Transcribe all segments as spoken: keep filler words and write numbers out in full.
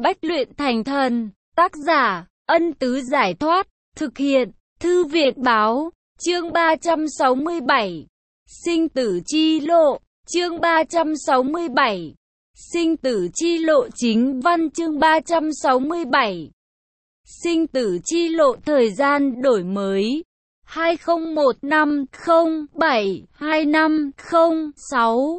Bách luyện thành thần. Tác giả, Ân Tứ Giải Thoát. Thực hiện, Thư Viện Báo. Chương ba trăm sáu mươi bảy. Sinh tử chi lộ. Chương ba trăm sáu mươi bảy. Sinh tử chi lộ chính văn. Chương ba trăm sáu mươi bảy. Sinh tử chi lộ. Thời gian đổi mới hai không một năm không bảy hai năm không sáu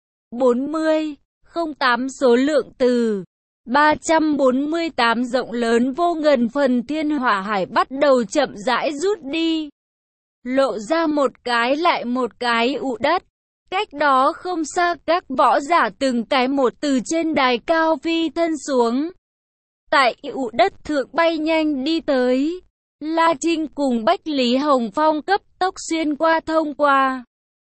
bốn mươi không tám. Số lượng từ ba trăm bốn mươi tám rộng lớn vô ngần. Phần thiên hỏa hải bắt đầu chậm rãi rút đi, lộ ra một cái lại một cái ụ đất. Cách đó không xa, các võ giả từng cái một từ trên đài cao phi thân xuống, tại ụ đất thượng bay nhanh đi tới. La Trinh cùng Bách Lý Hồng Phong cấp tốc xuyên qua, thông qua,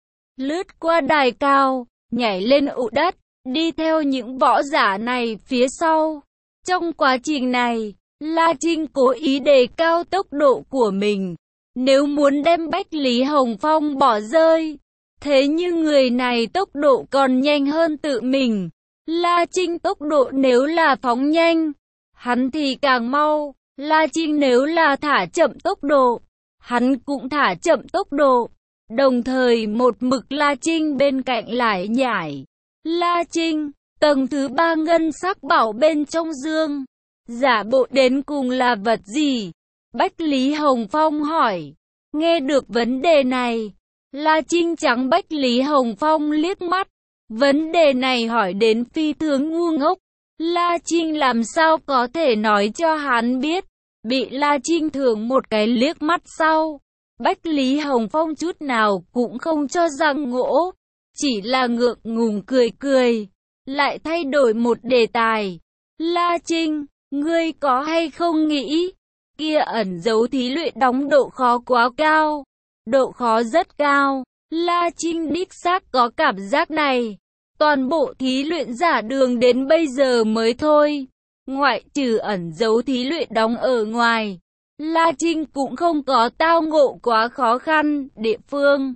lướt qua đài cao, nhảy lên ụ đất, đi theo những võ giả này phía sau. Trong quá trình này, La Trinh cố ý đề cao tốc độ của mình, nếu muốn đem Bách Lý Hồng Phong bỏ rơi. Thế nhưng người này tốc độ còn nhanh hơn tự mình. La Trinh tốc độ nếu là phóng nhanh, hắn thì càng mau. La Trinh nếu là thả chậm tốc độ, hắn cũng thả chậm tốc độ. Đồng thời một mực La Trinh bên cạnh lại nhảy. La Trinh, tầng thứ ba ngân sắc bảo bên trong dương, giả bộ đến cùng là vật gì? Bách Lý Hồng Phong hỏi. Nghe được vấn đề này, La Trinh trắng Bách Lý Hồng Phong liếc mắt. Vấn đề này hỏi đến phi thường ngu ngốc. La Trinh làm sao có thể nói cho hắn biết. Bị La Trinh thưởng một cái liếc mắt sau, Bách Lý Hồng Phong chút nào cũng không cho rằng ngỗ, chỉ là ngượng ngùng cười cười, lại thay đổi một đề tài. La Trinh, ngươi có hay không nghĩ, kia ẩn dấu thí luyện đóng độ khó quá cao? Độ khó rất cao. La Trinh đích xác có cảm giác này. Toàn bộ thí luyện giả đường đến bây giờ mới thôi, ngoại trừ ẩn dấu thí luyện đóng ở ngoài, La Trinh cũng không có tao ngộ quá khó khăn địa phương.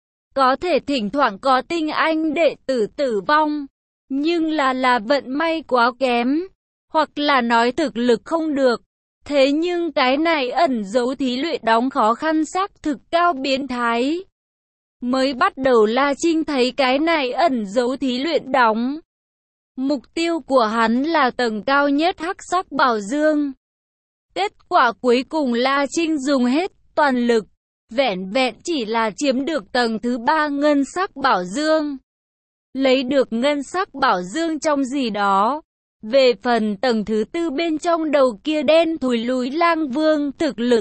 Có thể thỉnh thoảng có tinh anh đệ tử tử vong, nhưng là là vận may quá kém, hoặc là nói thực lực không được. Thế nhưng cái này ẩn dấu thí luyện đóng khó khăn xác thực cao biến thái. Mới bắt đầu La Trinh thấy cái này ẩn dấu thí luyện đóng, mục tiêu của hắn là tầng cao nhất hắc sắc bảo dương. Kết quả cuối cùng La Trinh dùng hết toàn lực, vẻn vẹn chỉ là chiếm được tầng thứ ba ngân sắc bảo dương. Lấy được ngân sắc bảo dương trong gì đó. Về phần tầng thứ tư bên trong đầu kia đen thùi lùi lang vương, thực lực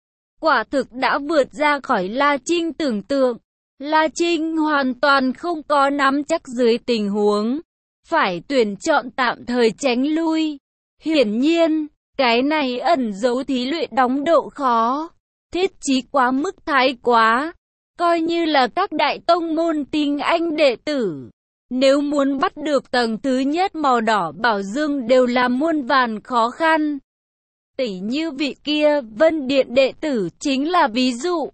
quả thực đã vượt ra khỏi La Trinh tưởng tượng. La Trinh hoàn toàn không có nắm chắc dưới tình huống phải tuyển chọn tạm thời tránh lui. Hiển nhiên, cái này ẩn dấu thí luyện đóng độ khó, thiết chí quá mức thái quá. Coi như là các đại tông môn tinh anh đệ tử, nếu muốn bắt được tầng thứ nhất màu đỏ bảo dương đều là muôn vàn khó khăn. Tỷ như vị kia Vân Điện đệ tử chính là ví dụ.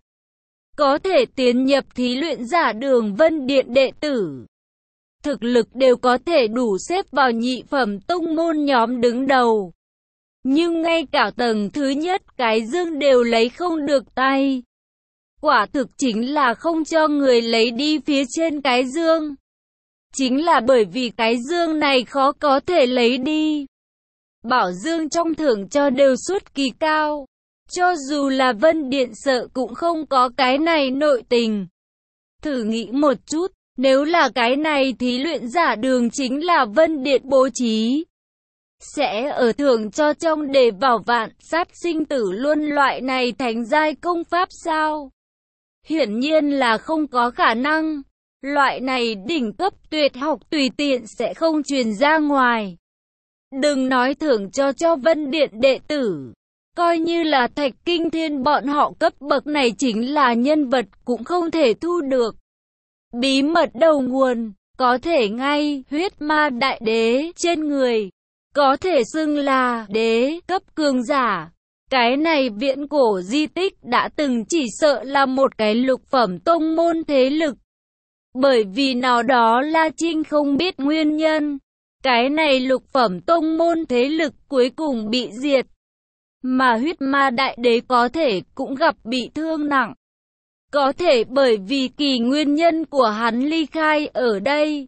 Có thể tiến nhập thí luyện giả đường Vân Điện đệ tử, thực lực đều có thể đủ xếp vào nhị phẩm tông môn nhóm đứng đầu. Nhưng ngay cả tầng thứ nhất cái dương đều lấy không được tay. Quả thực chính là không cho người lấy đi phía trên cái dương. Chính là bởi vì cái dương này khó có thể lấy đi. Bảo dương trong thưởng cho đều suất kỳ cao. Cho dù là Vân Điện sợ cũng không có cái này nội tình. Thử nghĩ một chút, nếu là cái này thí luyện giả đường chính là Vân Điện bố trí, sẽ ở thưởng cho trong đề vào vạn sát sinh tử luân loại này thành giai công pháp sao? Hiển nhiên là không có khả năng. Loại này đỉnh cấp tuyệt học tùy tiện sẽ không truyền ra ngoài. Đừng nói thưởng cho cho Vân Điện đệ tử, coi như là Thạch Kinh Thiên bọn họ cấp bậc này chính là nhân vật cũng không thể thu được. Bí mật đầu nguồn, có thể ngay huyết ma đại đế trên người, có thể xưng là đế cấp cường giả. Cái này viễn cổ di tích đã từng chỉ sợ là một cái lục phẩm tông môn thế lực. Bởi vì nào đó La Trinh không biết nguyên nhân, Cái này lục phẩm tông môn thế lực cuối cùng bị diệt. Mà huyết ma đại đế có thể cũng gặp bị thương nặng. Có thể bởi vì kỳ nguyên nhân của hắn ly khai ở đây.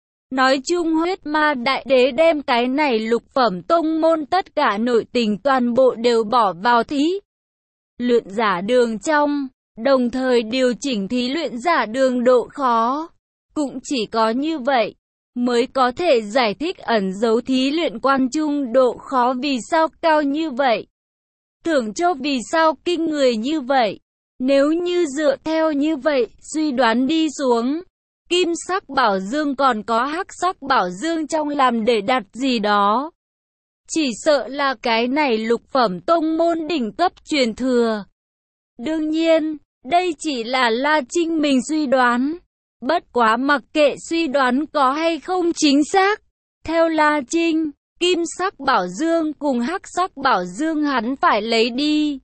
Nói chung huyết ma đại đế đem cái này lục phẩm tông môn tất cả nội tình toàn bộ đều bỏ vào thí luyện giả đường trong, đồng thời điều chỉnh thí luyện giả đường độ khó. Cũng chỉ có như vậy mới có thể giải thích ẩn dấu thí luyện quan trung độ khó vì sao cao như vậy. Thưởng cho vì sao kinh người như vậy. Nếu như dựa theo như vậy, suy đoán đi xuống, kim sắc bảo dương còn có hắc sắc bảo dương trong làm để đặt gì đó. Chỉ sợ là cái này lục phẩm tông môn đỉnh cấp truyền thừa. Đương nhiên, đây chỉ là La Trinh mình suy đoán. Bất quá mặc kệ suy đoán có hay không chính xác. Theo La Trinh, kim sắc bảo dương cùng hắc sắc bảo dương hắn phải lấy đi.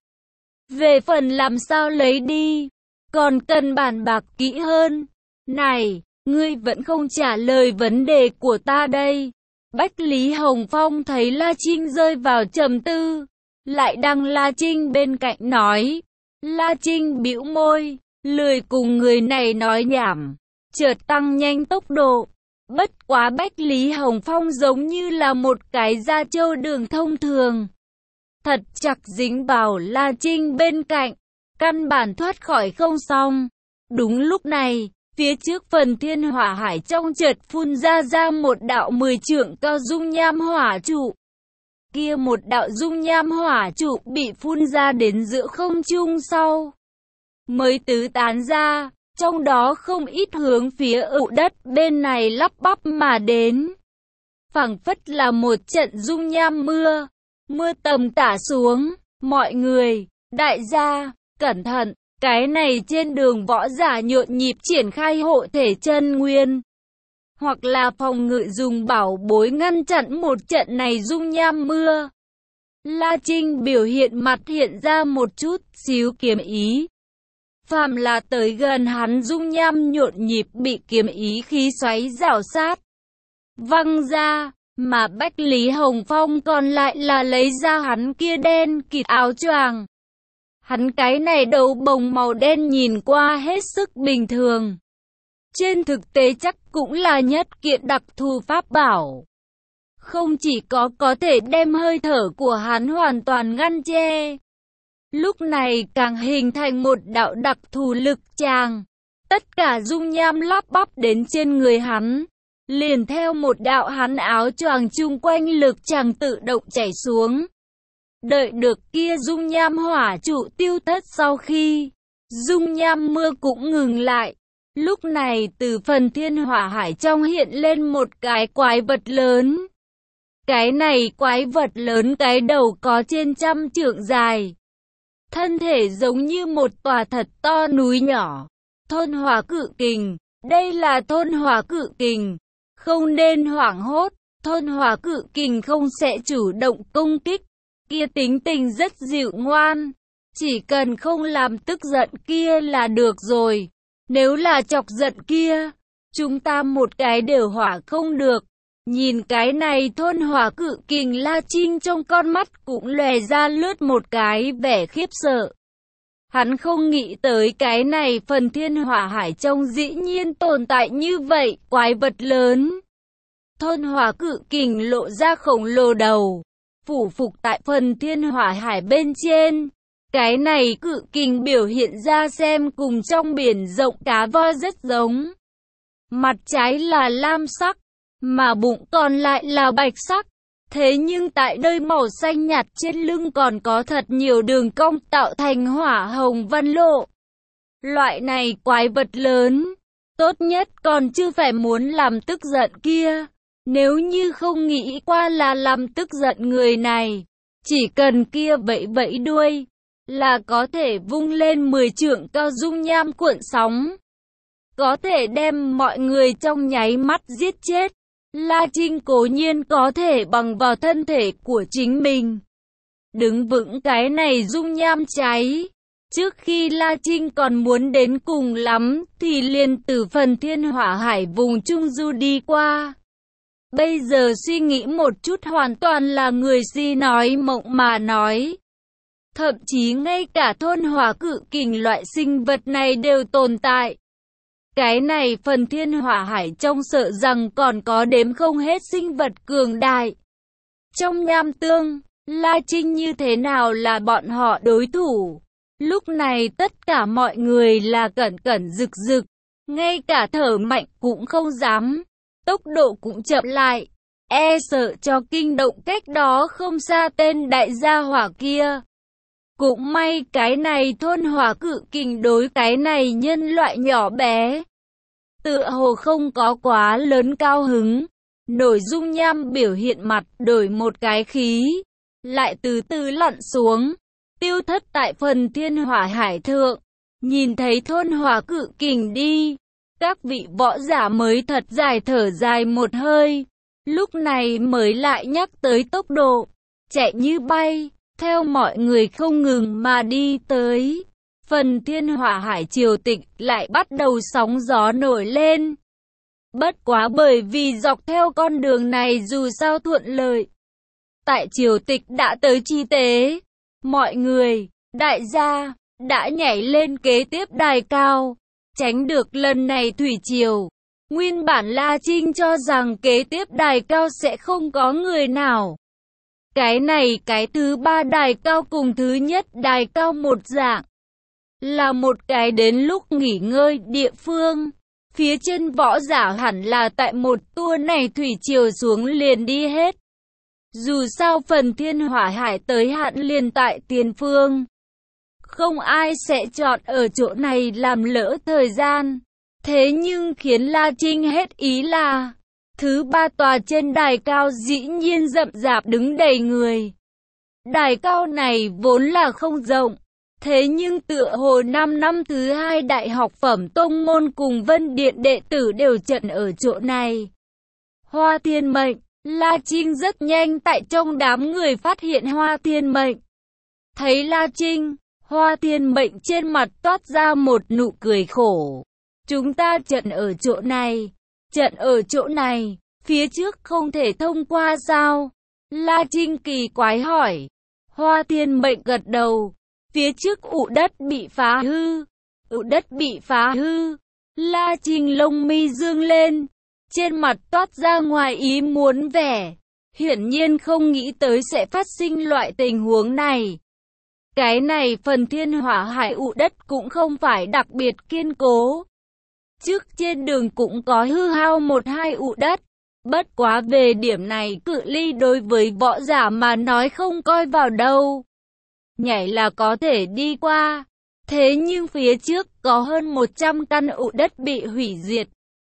Về phần làm sao lấy đi, còn cần bàn bạc kỹ hơn. Này, ngươi vẫn không trả lời vấn đề của ta đây. Bách Lý Hồng Phong thấy La Trinh rơi vào trầm tư, lại đăng La Trinh bên cạnh nói. La Trinh bĩu môi, lười cùng người này nói nhảm, chợt tăng nhanh tốc độ. Bất quá Bách Lý Hồng Phong giống như là một cái da trâu đường thông thường. Thật chặt dính vào La Trinh bên cạnh, căn bản thoát khỏi không xong. Đúng lúc này, phía trước phần thiên hỏa hải trong chợt phun ra ra một đạo mười trượng cao dung nham hỏa trụ. Kia một đạo dung nham hỏa trụ bị phun ra đến giữa không trung sau mới tứ tán ra, trong đó không ít hướng phía ụ đất bên này lắp bắp mà đến. Phảng phất là một trận dung nham mưa, mưa tầm tả xuống, mọi người, đại gia, cẩn thận, cái này trên đường võ giả nhộn nhịp triển khai hộ thể chân nguyên. Hoặc là phòng ngự dùng bảo bối ngăn chặn một trận này dung nham mưa. La Trinh biểu hiện mặt hiện ra một chút xíu kiếm ý. Phàm là tới gần hắn dung nham nhộn nhịp bị kiếm ý khí xoáy rào sát, văng ra, mà Bách Lý Hồng Phong còn lại là lấy ra hắn kia đen kịt áo choàng. Hắn cái này đầu bồng màu đen nhìn qua hết sức bình thường. Trên thực tế chắc cũng là nhất kiện đặc thù pháp bảo. Không chỉ có có thể đem hơi thở của hắn hoàn toàn ngăn che. Lúc này càng hình thành một đạo đặc thù lực tràng. Tất cả dung nham lắp bắp đến trên người hắn. Liền theo một đạo hắn áo choàng chung quanh lực tràng tự động chảy xuống. Đợi được kia dung nham hỏa trụ tiêu thất sau khi dung nham mưa cũng ngừng lại. Lúc này từ phần thiên hỏa hải trong hiện lên một cái quái vật lớn. Cái này quái vật lớn cái đầu có trên trăm trượng dài. Thân thể giống như một tòa thật to núi nhỏ. Thôn hỏa cự kình, đây là thôn hỏa cự kình. Không nên hoảng hốt, thôn hỏa cự kình không sẽ chủ động công kích. Kia tính tình rất dịu ngoan, chỉ cần không làm tức giận kia là được rồi. Nếu là chọc giận kia, chúng ta một cái đều hỏa không được. Nhìn cái này thôn hỏa cự kình, La Trinh trong con mắt cũng lòe ra lướt một cái vẻ khiếp sợ. Hắn không nghĩ tới cái này phần thiên hỏa hải trong dĩ nhiên tồn tại như vậy, quái vật lớn. Thôn hỏa cự kình lộ ra khổng lồ đầu, phủ phục tại phần thiên hỏa hải bên trên. Cái này cự kình biểu hiện ra xem cùng trong biển rộng cá voi rất giống. Mặt trái là lam sắc, mà bụng còn lại là bạch sắc. Thế nhưng tại nơi màu xanh nhạt trên lưng còn có thật nhiều đường cong tạo thành hỏa hồng văn lộ. Loại này quái vật lớn, tốt nhất còn chưa phải muốn làm tức giận kia. Nếu như không nghĩ qua là làm tức giận người này, chỉ cần kia vẫy vẫy đuôi, là có thể vung lên mười trượng cao dung nham cuộn sóng. Có thể đem mọi người trong nháy mắt giết chết. La Trinh cố nhiên có thể bằng vào thân thể của chính mình đứng vững cái này dung nham cháy. Trước khi La Trinh còn muốn đến cùng lắm thì liền từ phần thiên hỏa hải vùng Trung Du đi qua. Bây giờ suy nghĩ một chút hoàn toàn là người si nói mộng mà nói. Thậm chí ngay cả thôn hỏa cự kình loại sinh vật này đều tồn tại. Cái này phần thiên hỏa hải trong sợ rằng còn có đếm không hết sinh vật cường đại. Trong nham tương, La Trinh như thế nào là bọn họ đối thủ? Lúc này tất cả mọi người là cẩn cẩn rực rực, ngay cả thở mạnh cũng không dám, tốc độ cũng chậm lại, e sợ cho kinh động cách đó không xa tên đại gia hỏa kia. Cũng may cái này thôn hỏa cự kình đối cái này nhân loại nhỏ bé tựa hồ không có quá lớn cao hứng. Nổi dung nham biểu hiện mặt đổi một cái khí, lại từ từ lặn xuống, tiêu thất tại phần thiên hỏa hải thượng. Nhìn thấy thôn hỏa cự kình đi, các vị võ giả mới thật dài thở dài một hơi, lúc này mới lại nhắc tới tốc độ, chạy như bay, theo mọi người không ngừng mà đi tới. Phần thiên hỏa hải triều tịch lại bắt đầu sóng gió nổi lên. Bất quá bởi vì dọc theo con đường này dù sao thuận lợi. Tại triều tịch đã tới chi tế, mọi người, đại gia, đã nhảy lên kế tiếp đài cao, tránh được lần này thủy triều. Nguyên bản La Trinh cho rằng kế tiếp đài cao sẽ không có người nào. Cái này cái thứ ba đài cao cùng thứ nhất đài cao một dạng. Là một cái đến lúc nghỉ ngơi địa phương. Phía trên võ giả hẳn là tại một tour này thủy triều xuống liền đi hết. Dù sao phần thiên hỏa hải tới hạn liền tại tiền phương. Không ai sẽ chọn ở chỗ này làm lỡ thời gian. Thế nhưng khiến La Trinh hết ý là thứ ba tòa trên đài cao dĩ nhiên rậm rạp đứng đầy người. Đài cao này vốn là không rộng. Thế nhưng tựa hồ năm năm thứ hai đại học phẩm tông môn cùng Vân Điện đệ tử đều trận ở chỗ này. Hoa Thiên Mệnh, La Trinh rất nhanh tại trong đám người phát hiện Hoa Thiên Mệnh. Thấy La Trinh, Hoa Thiên Mệnh trên mặt toát ra một nụ cười khổ. Chúng ta trận ở chỗ này, trận ở chỗ này, phía trước không thể thông qua sao? La Trinh kỳ quái hỏi. Hoa Thiên Mệnh gật đầu. Phía trước ụ đất bị phá hư, ụ đất bị phá hư. La Trinh lông mi dương lên, trên mặt toát ra ngoài ý muốn vẻ. Hiển nhiên không nghĩ tới sẽ phát sinh loại tình huống này. Cái này phần thiên hỏa hải ụ đất cũng không phải đặc biệt kiên cố. Trước trên đường cũng có hư hao một hai ụ đất. Bất quá về điểm này cự ly đối với võ giả mà nói không coi vào đâu. Nhảy là có thể đi qua. Thế nhưng phía trước có hơn một trăm căn ụ đất bị hủy diệt.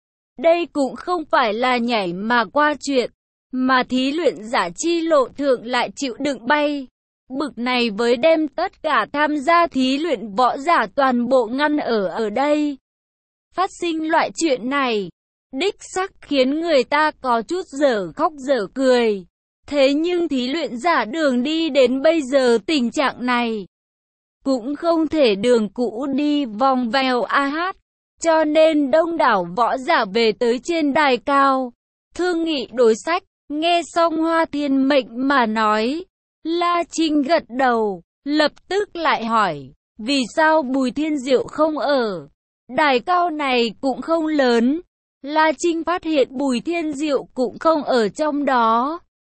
Đây cũng không phải là nhảy mà qua chuyện, mà thí luyện giả chi lộ thượng lại chịu đựng bay. Bực này với đem tất cả tham gia thí luyện võ giả toàn bộ ngăn ở ở đây. Phát sinh loại chuyện này, đích xác khiến người ta có chút dở khóc dở cười. Thế nhưng thí luyện giả đường đi đến bây giờ tình trạng này, cũng không thể đường cũ đi vòng vèo a hát. Cho nên đông đảo võ giả về tới trên đài cao, thương nghị đối sách. Nghe xong Hoa Thiên Mệnh mà nói, La Trinh gật đầu, lập tức lại hỏi, vì sao Bùi Thiên Diệu không ở? Đài cao này cũng không lớn. La Trinh phát hiện Bùi Thiên Diệu cũng không ở trong đó.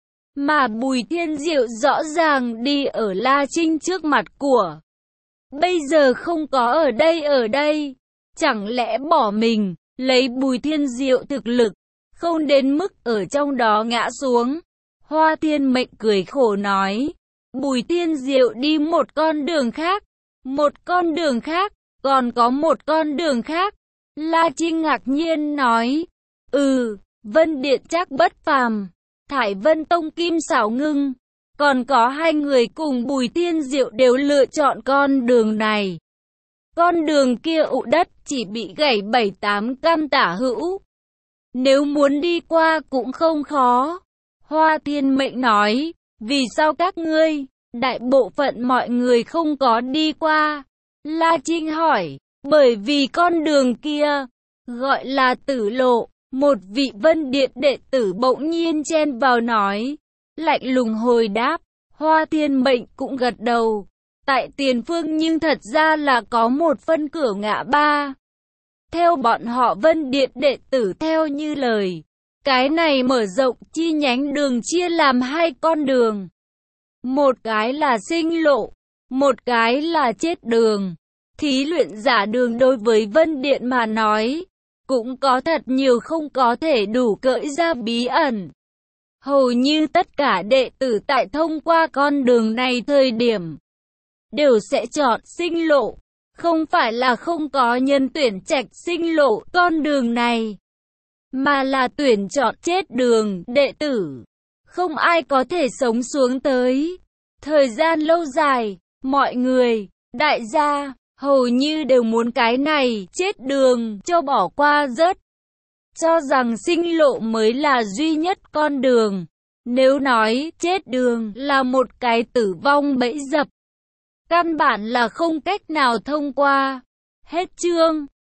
Mà Bùi Thiên Diệu rõ ràng đi ở La Trinh trước mặt của. Bây giờ không có ở đây ở đây. Chẳng lẽ bỏ mình, lấy Bùi Thiên Diệu thực lực, không đến mức ở trong đó ngã xuống. Hoa Thiên Mệnh cười khổ nói. Bùi Thiên Diệu đi một con đường khác. Một con đường khác, còn có một con đường khác. La Trinh ngạc nhiên nói. Ừ, Vân Điện chắc bất phàm. Thải Vân Tông Kim Xảo Ngưng, còn có hai người cùng Bùi Thiên Diệu đều lựa chọn con đường này. Con đường kia ụ đất chỉ bị gãy bảy tám căn tả hữu. Nếu muốn đi qua cũng không khó. Hoa Thiên Mệnh nói, vì sao các ngươi, đại bộ phận mọi người không có đi qua? La Trinh hỏi, bởi vì con đường kia, gọi là tử lộ, Một vị Vân Điện đệ tử bỗng nhiên chen vào nói, lạnh lùng hồi đáp, Hoa Thiên Mệnh cũng gật đầu. Tại tiền phương nhưng thật ra là có một phân cửa ngã ba. Theo bọn họ Vân Điện đệ tử theo như lời, cái này mở rộng chi nhánh đường chia làm hai con đường. Một cái là sinh lộ, một cái là chết đường. Thí luyện giả đường đối với Vân Điện mà nói, cũng có thật nhiều không có thể đủ cởi ra bí ẩn. Hầu như tất cả đệ tử tại thông qua con đường này thời điểm, đều sẽ chọn sinh lộ. Không phải là không có nhân tuyển trạch sinh lộ con đường này, mà là tuyển chọn chết đường đệ tử. Không ai có thể sống xuống tới thời gian lâu dài. Mọi người, đại gia, hầu như đều muốn cái này chết đường cho bỏ qua rớt, cho rằng sinh lộ mới là duy nhất con đường. Nếu nói chết đường là một cái tử vong bẫy dập, căn bản là không cách nào thông qua. Hết chương.